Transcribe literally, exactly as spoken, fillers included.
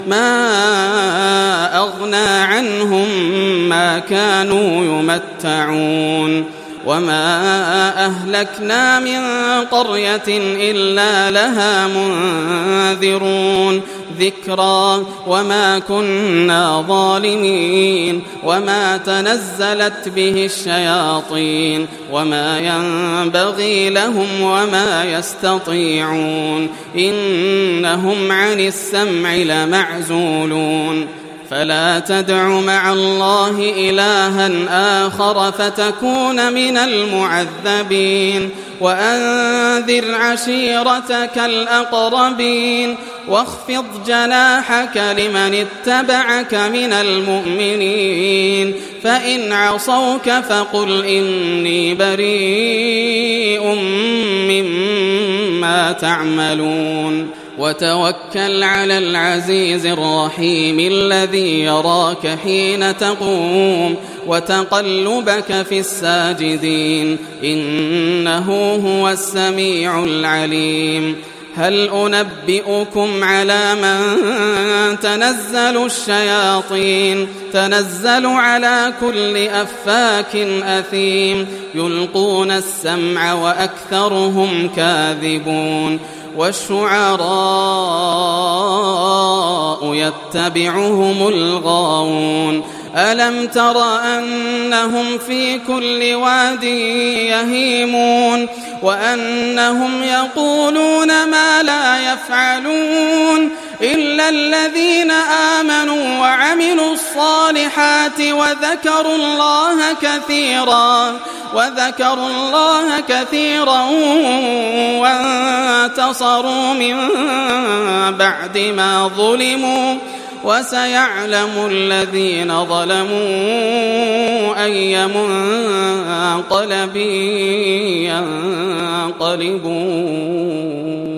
ما أغنى عنهم ما كانوا يمتعون وما أهلكنا من قرية إلا لها منذرون ذكرى وما كنا ظالمين وما تنزلت به الشياطين وما ينبغي لهم وما يستطيعون إنهم عن السمع لمعزولون فلا تدع مع الله إلها آخر فتكون من المعذبين وأنذر عشيرتك الأقربين واخفض جناحك لمن اتبعك من المؤمنين فإن عصوك فقل إني بريء مما تعملون وتوكل على العزيز الرحيم الذي يراك حين تقوم وتقلبك في الساجدين إنه هو السميع العليم هل أنبئكم على من تنزل الشياطين تنزل على كل أفاك أثيم يلقون السمع وأكثرهم كاذبون والشعراء يتبعهم الغاوون ألم تر أنهم في كل واد يهيمون وأنهم يقولون ما لا يفعلون إلا الذين آمنوا وعملوا الصالحات وذكروا الله كثيرا وذكروا الله كثيرا وانتصروا من بعد ما ظلموا وسيعلم الذين ظلموا أي منقلب ينقلبون.